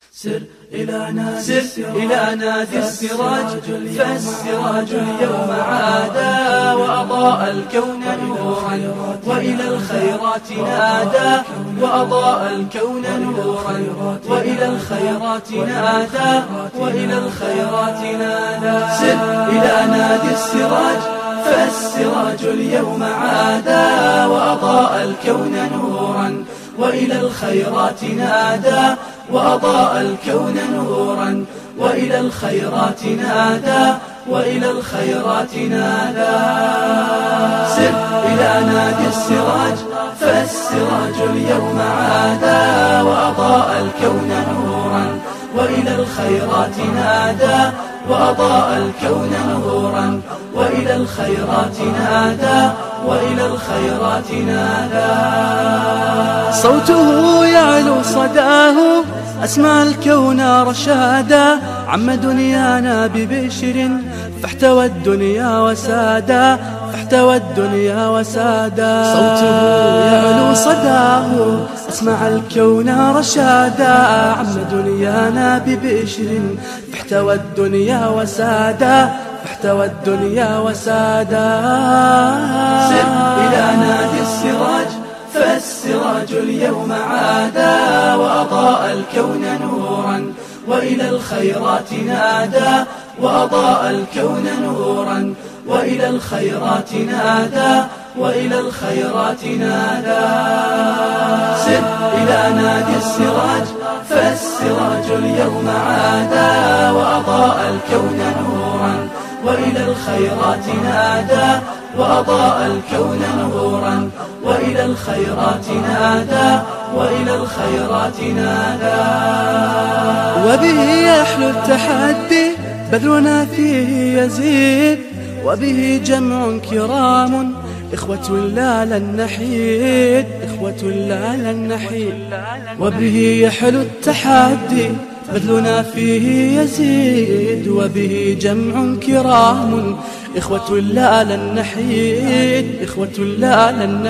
سر إلى نادي السراج فالسراج اليوم عادا وأضاء الكون نورا وإلى الخيرات نادى وأضاء الكون نورا وإلى الخيرات نادى وإلى الخيرات نادى سر إلى نادي السراج فالسراج اليوم عادا وأضاء الكون نورا وإلى الخيرات نادى وأضاء الكون نورا وإلى الخيرات نادى وإلى الخيرات نادى سر إلى نادي السراج فالسراج اليوم عادا وأضاء الكون نورا وإلى الخيرات نادى وأضاء الكون نورا وإلى الخيرات نادى وإلى الخيرات نادى صوته يعلو صداه أسمع الكون رشادا عم دنيانا ببشر فاحتوى الدنيا وسادا فاحتوى الدنيا وسادا صوته يعلو صداه أسمع الكون رشادا عم دنيانا ببشر فاحتوى الدنيا وسادا فاحتوى الدنيا وسادا سر إلى نادي السراج فالسراج اليوم عادا وأضاء الكون نورا وإلى الخيرات نادى وأضاء الكون نورا وإلى الخيرات نادى وإلى الخيرات نادى سر إلى نادي السراج فالسراج اليوم عادا وأضاء الكون نورا وإلى الخيرات نادى وأضاء الكون نورا وإلى الخيرات نادى وإلى الخيرات نادى وبه يحلو التحدي بذلنا فيه يزيد وبه جمع كرام إخوة لا لن نحيد إخوة لا لن نحيد وبه يحلو التحدي بذلنا فيه يزيد وبه جمع كرام إخوة لا لن نحيد إخوة لا لن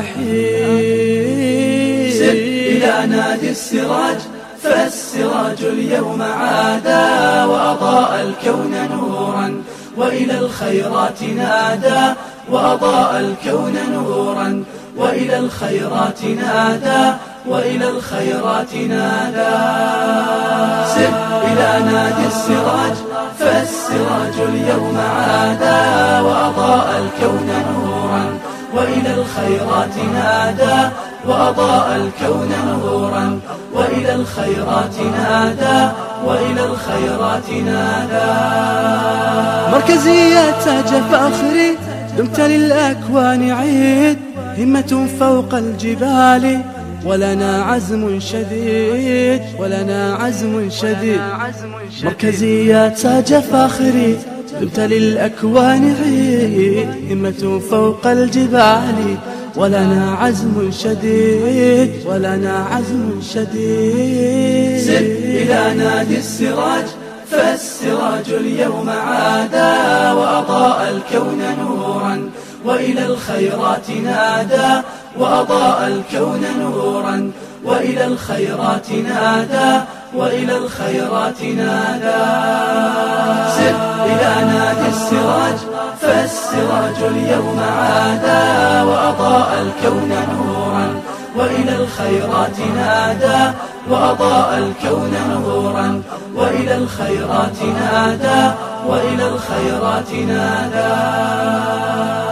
نحيد سر إلى نادي السراج فالسراج اليوم عادا وأضاء الكون نورا وإلى الخيرات نادى وأضاء الكون نورا وإلى الخيرات نادى وإلى الخيرات نادى سر إلى نادي السراج فالسراج اليوم عادا وأضاء الكون نورا وإلى الخيرات نادى وأضاء الكون نورا وإلى الخيرات نادى وإلى الخيرات نادى مركزية تاج فخري دمت للأكوان عيد همة فوق الجبال ولنا عزم شديد ولنا عزم شديد مركزية تاج فخري دمت للأكوان عيد همة فوق الجبال ولنا عزم شديد ولنا عزم شديد سر إلى نادي السراج فالسراج اليوم عادا وأضاء الكون نورا وإلى الخيرات نادى وأضاء الكون نورا وإلى الخيرات نادى وإلى الخيرات نادى سر إلى نادي السراج فالسراج اليوم عادا وأضاء الكون نورا وإلى الخيرات نادى وأضاء الكون نورا وإلى الخيرات نادى وإلى الخيرات نادى